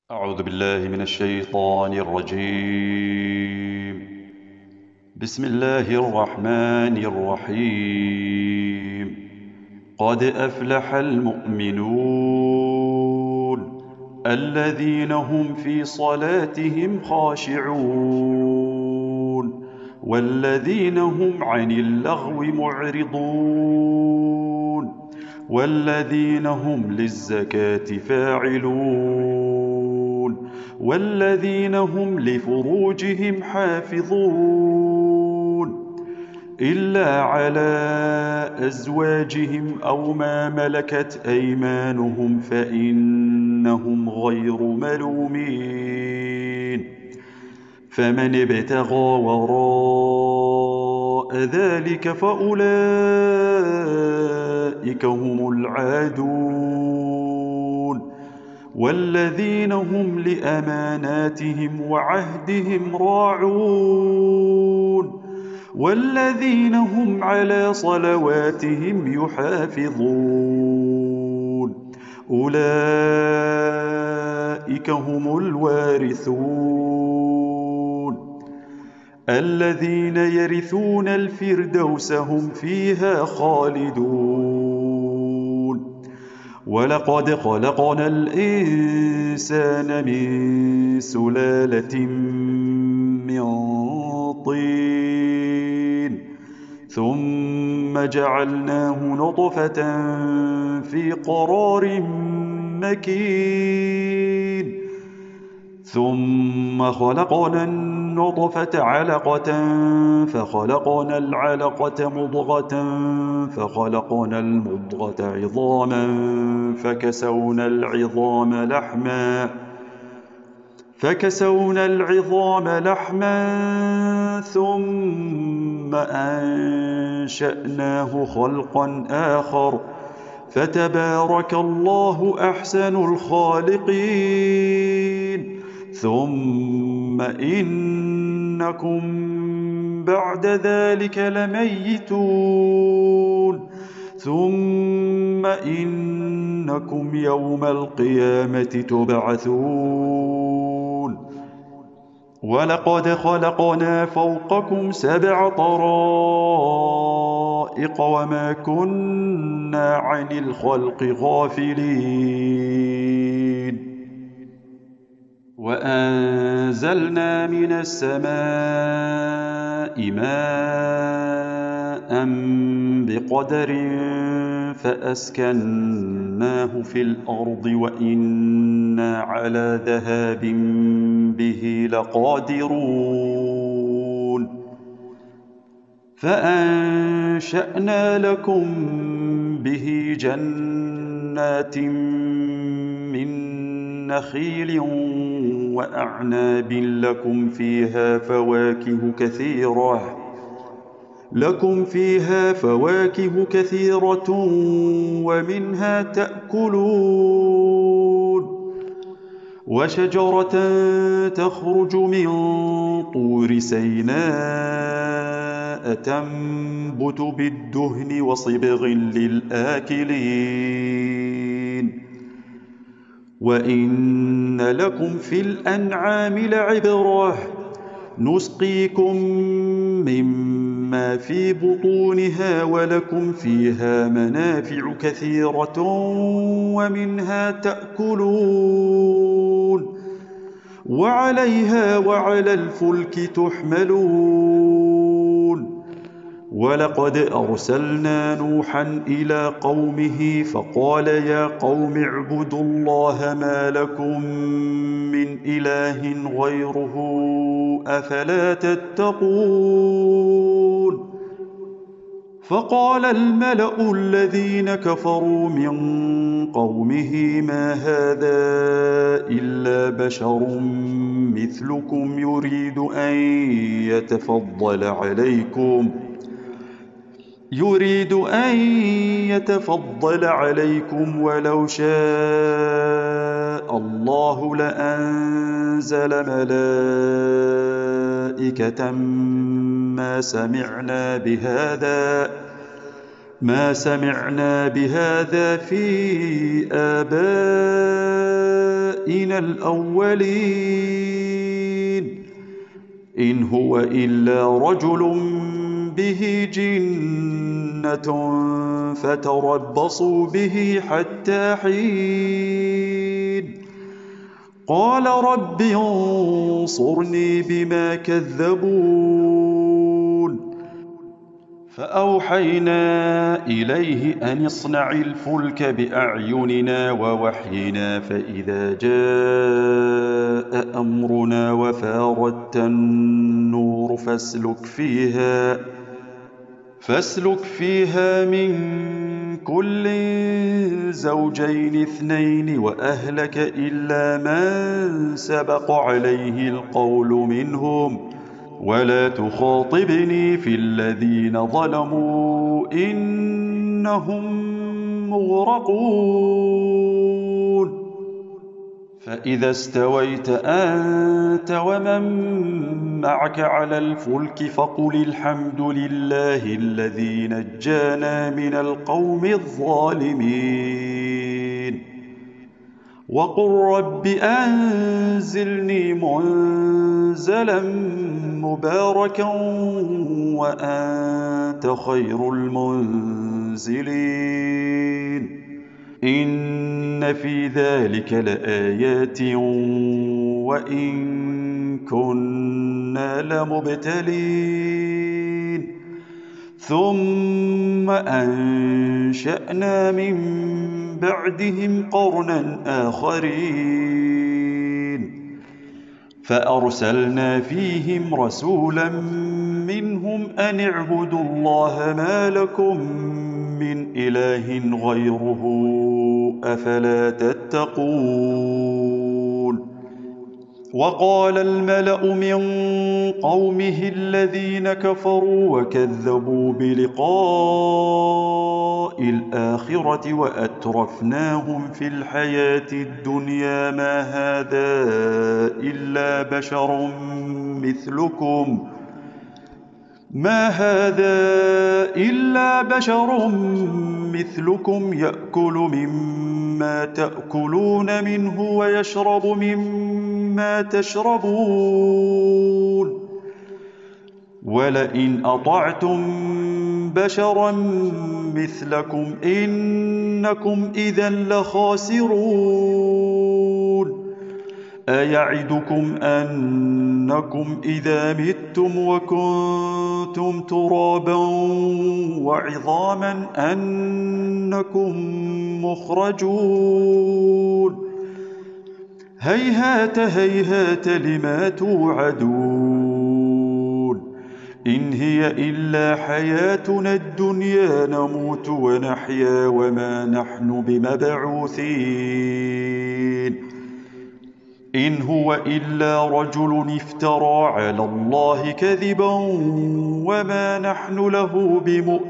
أعوذ بالله من الشيطان الرجيم. بسم الله الرحمن الرحيم. قد أفلح المؤمنون الذين هم في صلاتهم خاشعون والذين هم عن اللغو معرضون والذين هم للزكاة فاعلون والذين هم لفروجهم حافظون إلا على أزواجهم أو ما ملكت أيمانهم فإنهم غير ملومين. فمن ابتغى وراء ذلك فأولئك هم العادون والذين هم لأماناتهم وعهدهم راعون والذين هم على صلواتهم يحافظون. أولئك هم الوارثون الذين يرثون الفردوس هم فيها خالدون. ولقد خلقنا الإنسان من سلالة من طين ثم جعلناه نطفة في قرار مكين ثم خلقنا النطفة علقة فخلقنا العلقة مضغة فخلقنا المضغة عظاما فكسونا العظام لحما ثم أنشأناه خلقا آخر فتبارك الله أحسن الخالقين. ثم إنكم بعد ذلك لميتون ثم إنكم يوم القيامة تبعثون. ولقد خلقنا فوقكم 7 طرائق وما كنا عن الخلق غافلين. وأنزلنا من السماء ماء بقدر فأسكناه في الأرض وإنا على ذهاب به لقادرون. فأنشأنا لكم به جنات من نخيل وأعناب لكم فيها فواكه كثيرة ومنها تأكلون. وشجرة تخرج من طور سيناء تنبت بالدهن وصبغ للآكلين. وإن لكم في الأنعام لعبرة نسقيكم مما في بطونها ولكم فيها منافع كثيرة ومنها تأكلون وعليها وعلى الفلك تحملون. ولقد أرسلنا نوحا إلى قومه فقال يا قوم اعبدوا الله ما لكم من إله غيره أفلا تتقون. فقال الملأ الذين كفروا من قومه ما هذا إلا بشر مثلكم يريد أن يتفضل عليكم ولو شاء الله لأنزل ملائكة ما سمعنا بهذا في آبائنا آبائنا الأولين إن هو إلا رجل به جنة فتربصوا به حتى حين قال رب انصرني بما كذبون فأوحينا إليه أن اصنع الفلك بأعيننا ووحينا فإذا جاء أمرنا وفاردت النور فاسلك فيها من كل زوجين اثنين وأهلك إلا من سبق عليه القول منهم ولا تخاطبني في الذين ظلموا إنهم مغرقون فإذا استويت أنت ومن معك على الفلك فقل الحمد لله الذي نجانا من القوم الظالمين وقل رب أنزلني منزلا مباركا وأنت خير المنزلين إن في ذلك لآيات وإن كنا لمبتلين ثم أنشأنا من بعدهم قرنا آخرين فأرسلنا فيهم رسولا منهم أن اعبدوا الله ما لكم من إله غيره أفلا تتقون وقال الملأ من قومه الذين كفروا وكذبوا بلقاء الآخرة وأترفناهم في الحياة الدنيا ما هذا إلا بشر مثلكم يأكل مما تأكلون منه ويشرب مما تشربون ولئن أطعتم بشرا مثلكم إنكم إذا لخاسرون أيعدكم أنكم إذا متم وكنتم ترابا وعظاما أنكم مخرجون هيهات هيهات لما توعدون إن هي إلا حياتنا الدنيا نموت ونحيا وما نحن بمبعوثين إن هو إلا رجل افترى على الله كذبا وما نحن له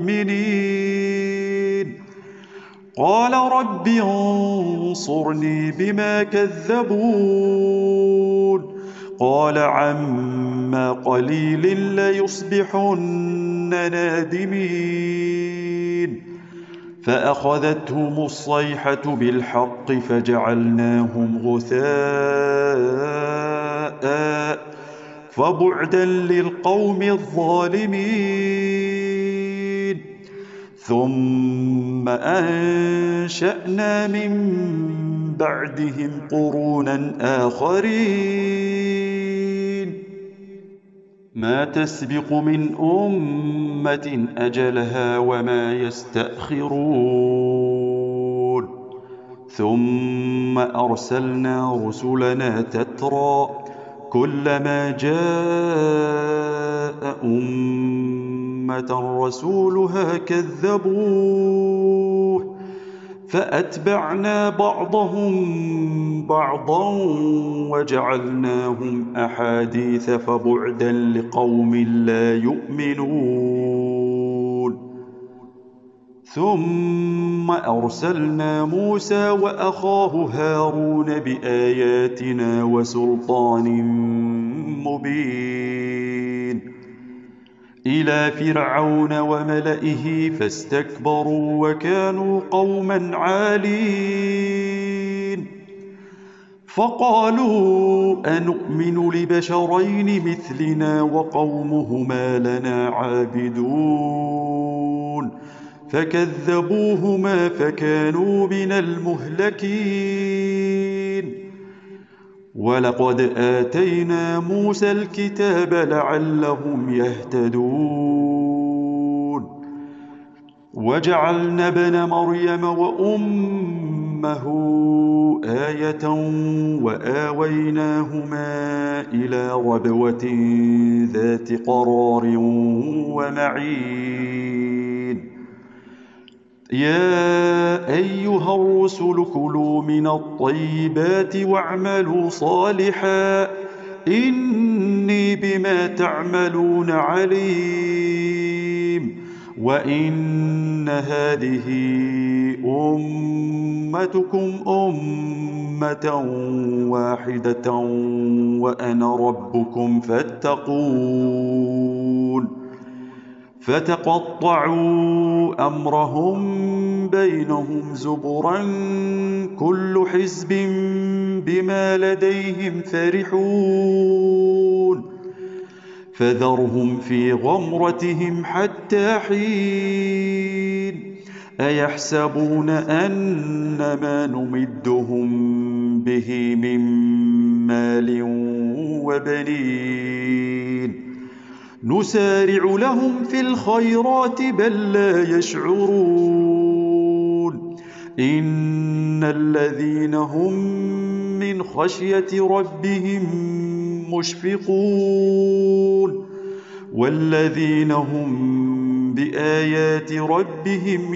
بمؤمنين قال رب انصرني بما كذبون قال عما قليل ليصبحن نادمين فأخذتهم الصيحة بالحق فجعلناهم غثاء فبعدا للقوم الظالمين ثم أنشأنا من بعدهم قرونا آخرين ما تسبق من أمة أجلها وما يستأخرون ثم أرسلنا رسلنا تترى كلما جاء أمة رسولها كذبوه فأتبعنا بعضهم بعضا وجعلناهم أحاديث فبعدا لقوم لا يؤمنون ثم أرسلنا موسى وأخاه هارون بآياتنا وسلطان مبين إلى فرعون وملئه فاستكبروا وكانوا قوما عالين فقالوا أنؤمن لبشرين مثلنا وقومهما لنا عابدون فكذبوهما فكانوا من المهلكين ولقد آتينا موسى الكتاب لعلهم يهتدون وجعلنا ابن مريم وأمه آية وآويناهما إلى ربوة ذات قرار ومعين يا أيها الرسل كلوا من الطيبات واعملوا صالحا إني بما تعملون عليم وإن هذه أمتكم أمة واحدة وأنا ربكم فاتقون فتقطعوا أمرهم بينهم زبرا كل حزب بما لديهم فرحون فذرهم في غمرتهم حتى حين أيحسبون أن ما نمدهم به من مال وبنين نسارع لهم في الخيرات بل لا يشعرون إن الذين هم من خشية ربهم مشفقون والذين هم بآيات ربهم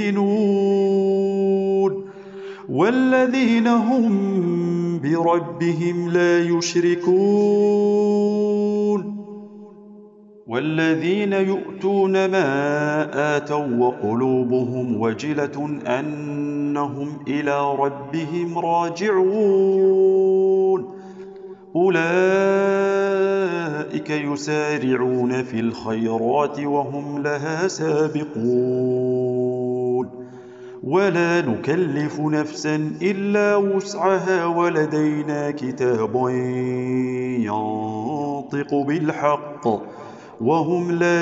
يؤمنون والذين هم بربهم لا يشركون والذين يؤتون ما آتوا وقلوبهم وجلة أنهم إلى ربهم راجعون أولئك يسارعون في الخيرات وهم لها سابقون ولا نكلف نفسا إلا وسعها ولدينا كتاب ينطق بالحق وهم لا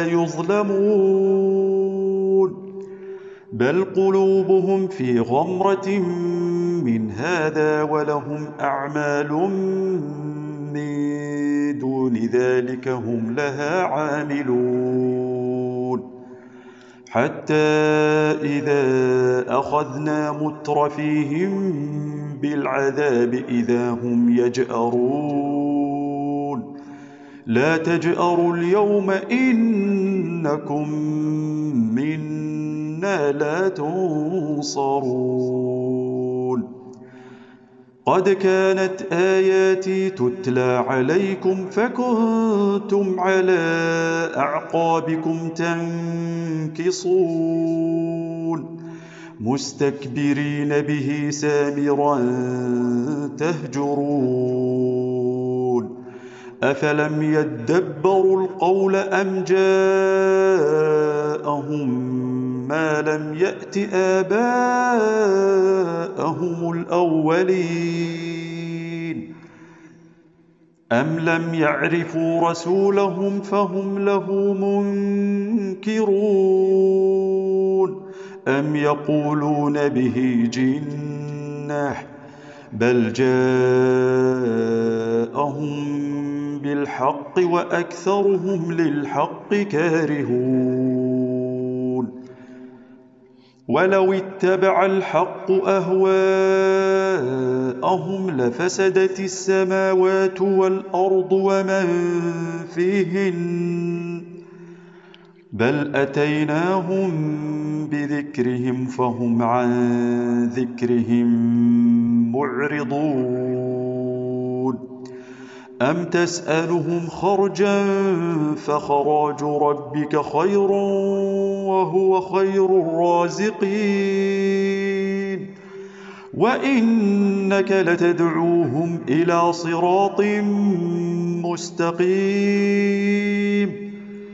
يظلمون بل قلوبهم في غمرة من هذا ولهم أعمال من دون ذلك هم لها عاملون حتى إذا أخذنا مترفيهم بالعذاب إذا هم يجأرون لا تجأروا اليوم إنكم منا لا تنصرون قد كانت آياتي تتلى عليكم فكنتم على أعقابكم تنكصون مستكبرين به سامرا تهجرون أفلم يدبروا القول أم جاءهم ما لم يأت آباءهم الأولين أم لم يعرفوا رسولهم فهم له منكرون أم يقولون به جنة بل جاءهم بالحق وأكثرهم للحق كارهون ولو اتبع الحق أهواءهم لفسدت السماوات والأرض ومن فيهن بل أتيناهم بذكرهم فهم عن ذكرهم معرضون أم تسألهم خرجا فخراج ربك خير وهو خير الرازقين وإنك لتدعوهم إلى صراط مستقيم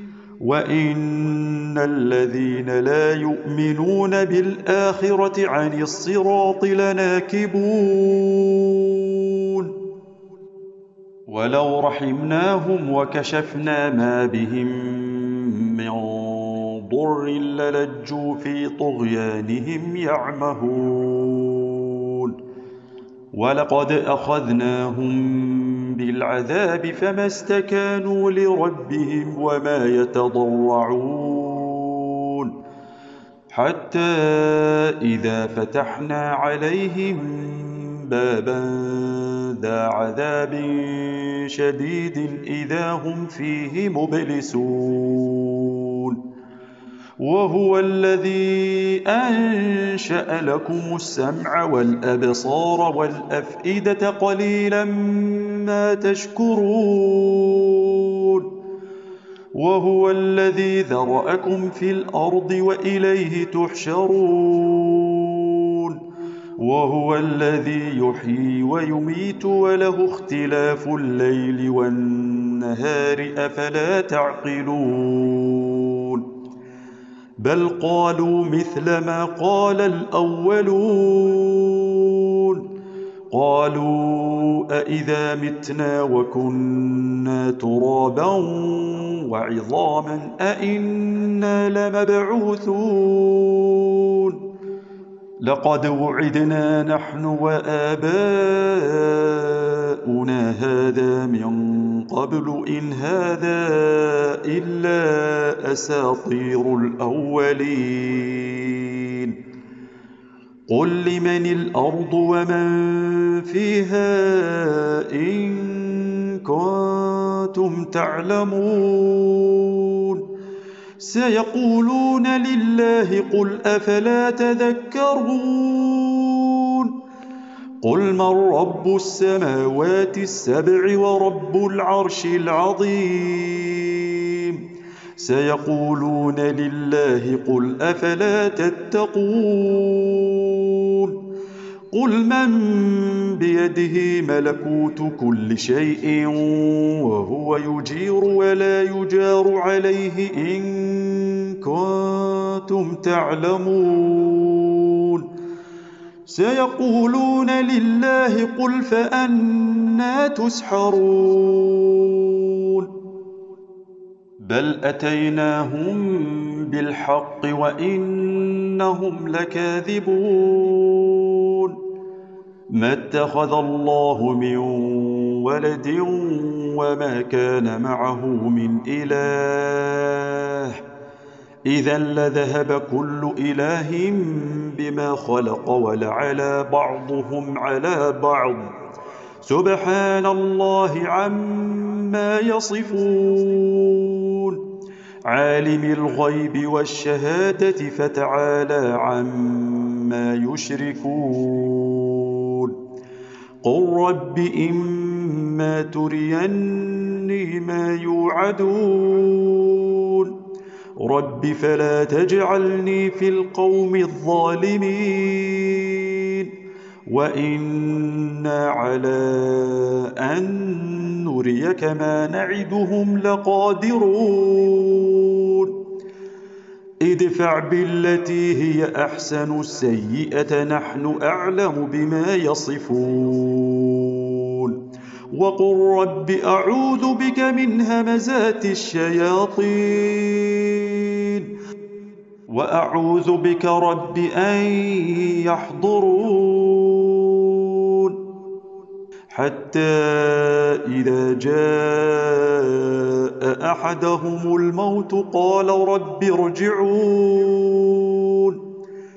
وإن الذين لا يؤمنون بالآخرة عن الصراط لناكبون ولو رحمناهم وكشفنا ما بهم من ضر للجوا في طغيانهم يعمهون ولقد أخذناهم بالعذاب فما استكانوا لربهم وما يتضرعون حتى إذا فتحنا عليهم بابا ذا عذاب شديد إذا هم فيه مبلسون وهو الذي أنشأ لكم السمع والأبصار والأفئدة قليلا ما تشكرون وهو الذي ذرأكم في الأرض وإليه تحشرون وهو الذي يحيي ويميت وله اختلاف الليل والنهار أفلا تعقلون بل قالوا مثل ما قال الأولون قالوا أإذا متنا وكنا ترابا وعظاما أإنا لمبعوثون لقد وعدنا نحن وآباؤنا هذا من قبل إن هذا إلا أساطير الأولين قل لمن الأرض ومن فيها إن كنتم تعلمون سيقولون لله قل أفلا تذكرون قل من رب السماوات السبع ورب العرش العظيم سيقولون لله قل أفلا تتقون قل من بيده ملكوت كل شيء وهو يجير ولا يجار عليه إن كنتم تعلمون سيقولون لله قل فأنى تسحرون بل أتيناهم بالحق وإنهم لكاذبون ما اتخذ الله من ولد وما كان معه من إله إذا لذهب كل إله بما خلق ولعلى بعضهم على بعض سبحان الله عما يصفون عالم الغيب والشهادة فتعالى عما يشركون قل رب إما تريني ما يوعدون رب فلا تجعلني في القوم الظالمين وإنا على أن نريك ما نعدهم لقادرون ادفع بالتي هي أحسن السيئة نحن أعلم بما يصفون وقل رب أعوذ بك من همزات الشياطين وأعوذ بك رب أن يحضرون حتى إذا جاء أحدهم الموت قال رب ارجعون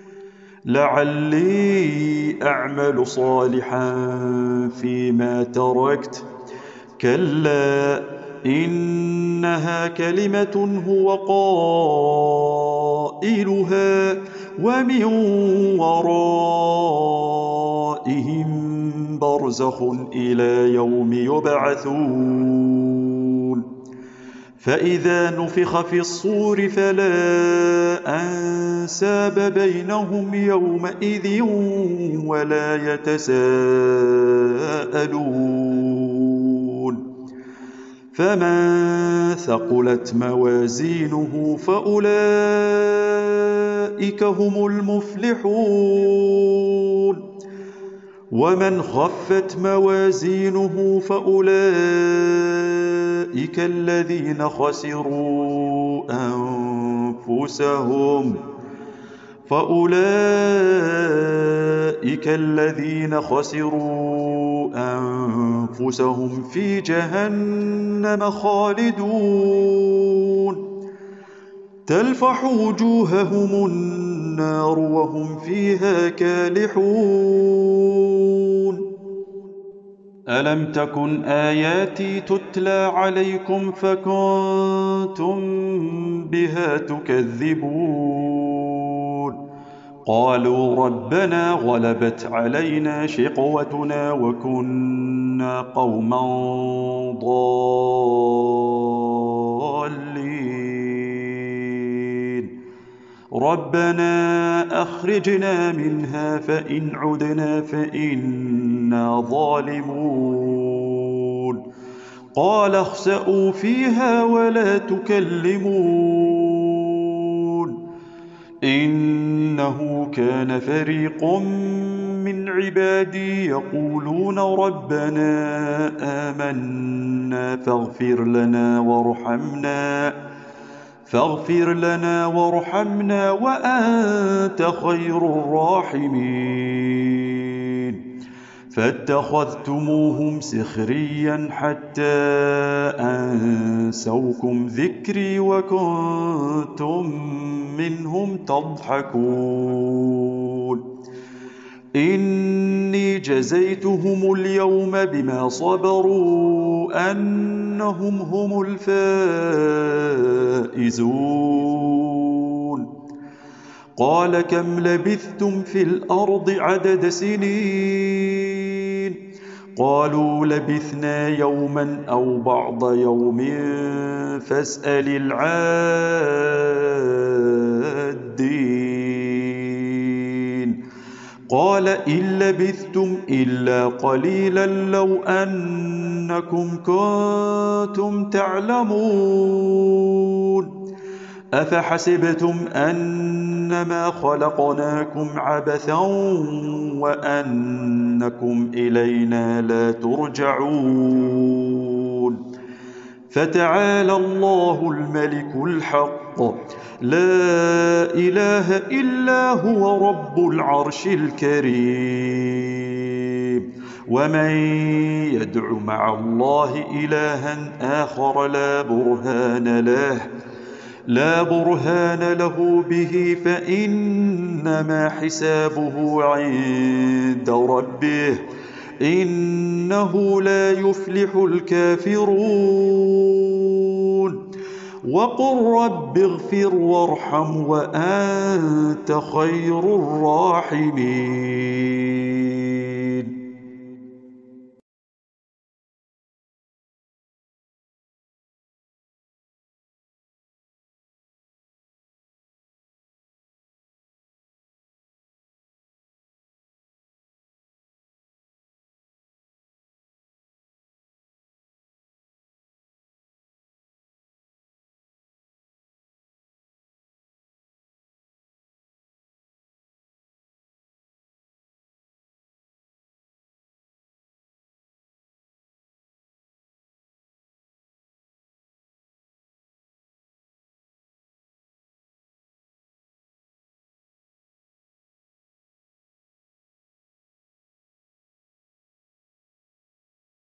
لعلي أعمل صالحا فيما تركت كلا إنها كلمة هو قائلها ومن ورائهم برزخ إلى يوم يبعثون فإذا نفخ في الصور فلا أنساب بينهم يومئذ ولا يتساءلون فمن ثقلت موازينه فأولئك هم المفلحون ومن خفت موازينه فأولئك الذين خسروا أنفسهم في جهنم خالدون تلفح وجوههم النار وهم فيها كالحون ألم تكن آياتي تتلى عليكم فكنتم بها تكذبون قالوا ربنا غلبت علينا شقوتنا وكنا قوما ضالين ربنا أخرجنا منها فإن عدنا فإنا ظالمون قال اخسئوا فيها ولا تكلمون إنه كان فريق من عبادي يقولون ربنا آمنا فاغفر لنا وارحمنا وأنت خير الراحمين فاتخذتموهم سخريا حتى أنسوكم ذكري وكنتم منهم تضحكون إني جزيتهم اليوم بما صبروا أنهم هم الفائزون قال كم لبثتم في الأرض عدد سنين قالوا لبثنا يوما أو بعض يوم فاسأل العادين قال إن لبثتم إلا قليلا لو أنكم كنتم تعلمون أفحسبتم أنما خلقناكم عبثا وأنكم إلينا لا ترجعون فتعالى الله الملك الحق لا إله إلا هو رب العرش الكريم ومن يدع مع الله إلها آخر لا برهان له به فإنما حسابه عند ربه إنه لا يفلح الكافرون وقل رب اغفر وارحم وأنت خير الراحمين